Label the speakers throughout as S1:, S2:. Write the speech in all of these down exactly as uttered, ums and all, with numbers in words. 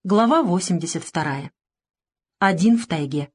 S1: Глава восемьдесят вторая. Один в тайге.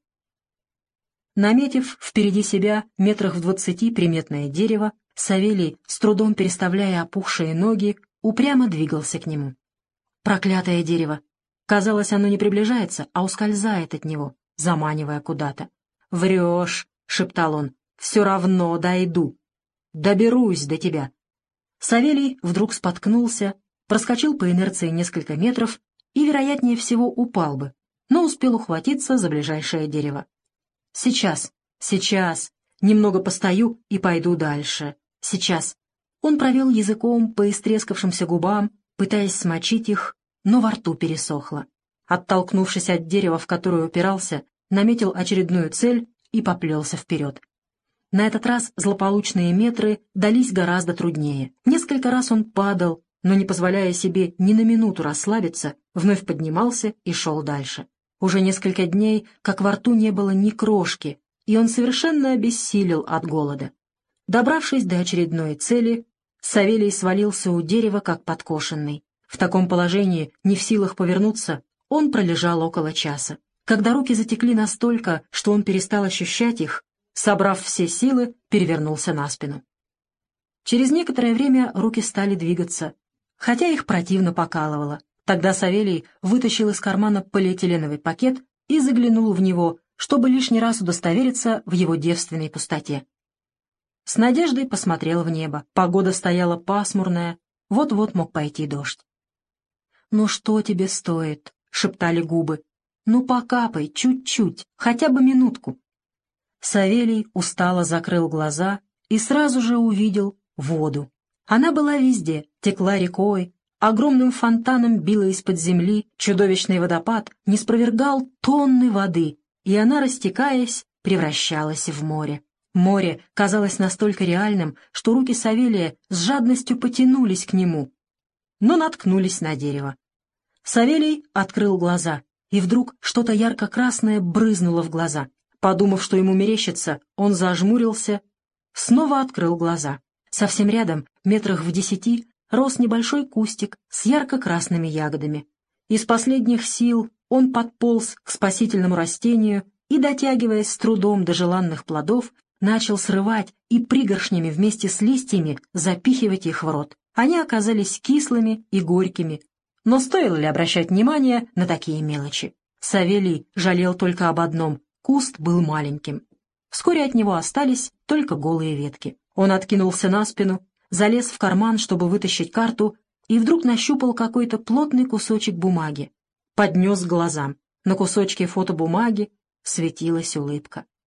S1: Наметив впереди себя метрах в двадцати приметное дерево, Савелий, с трудом переставляя опухшие ноги, упрямо двигался к нему. Проклятое дерево! Казалось, оно не приближается, а ускользает от него, заманивая куда-то. «Врешь!» — шептал он. «Все равно дойду! Доберусь до тебя!» Савелий вдруг споткнулся, проскочил по инерции несколько метров и, вероятнее всего, упал бы, но успел ухватиться за ближайшее дерево. «Сейчас, сейчас, немного постою и пойду дальше. Сейчас». Он провел языком по истрескавшимся губам, пытаясь смочить их, но во рту пересохло. Оттолкнувшись от дерева, в которое упирался, наметил очередную цель и поплелся вперед. На этот раз злополучные метры дались гораздо труднее. Несколько раз он падал, но, не позволяя себе ни на минуту расслабиться, вновь поднимался и шел дальше. Уже несколько дней, как во рту не было ни крошки, и он совершенно обессилел от голода. Добравшись до очередной цели, Савелий свалился у дерева, как подкошенный. В таком положении, не в силах повернуться, он пролежал около часа. Когда руки затекли настолько, что он перестал ощущать их, собрав все силы, перевернулся на спину. Через некоторое время руки стали двигаться, хотя их противно покалывало. Тогда Савелий вытащил из кармана полиэтиленовый пакет и заглянул в него, чтобы лишний раз удостовериться в его девственной пустоте. С надеждой посмотрел в небо. Погода стояла пасмурная, вот-вот мог пойти дождь. «Ну что тебе стоит?» — шептали губы. «Ну покапай, чуть-чуть, хотя бы минутку». Савелий устало закрыл глаза и сразу же увидел воду. Она была везде, текла рекой, огромным фонтаном била из-под земли, чудовищный водопад не спровергал тонны воды, и она, растекаясь, превращалась в море. Море казалось настолько реальным, что руки Савелия с жадностью потянулись к нему, но наткнулись на дерево. Савелий открыл глаза, и вдруг что-то ярко-красное брызнуло в глаза. Подумав, что ему мерещится, он зажмурился, снова открыл глаза. Совсем рядом, метрах в десяти, рос небольшой кустик с ярко-красными ягодами. Из последних сил он подполз к спасительному растению и, дотягиваясь с трудом до желанных плодов, начал срывать и пригоршнями вместе с листьями запихивать их в рот. Они оказались кислыми и горькими, но стоило ли обращать внимание на такие мелочи? Савелий жалел только об одном — куст был маленьким. Вскоре от него остались только голые ветки. Он откинулся на спину, залез в карман, чтобы вытащить карту, и вдруг нащупал какой-то плотный кусочек бумаги. Поднес к глазам. На кусочке фотобумаги светилась улыбка.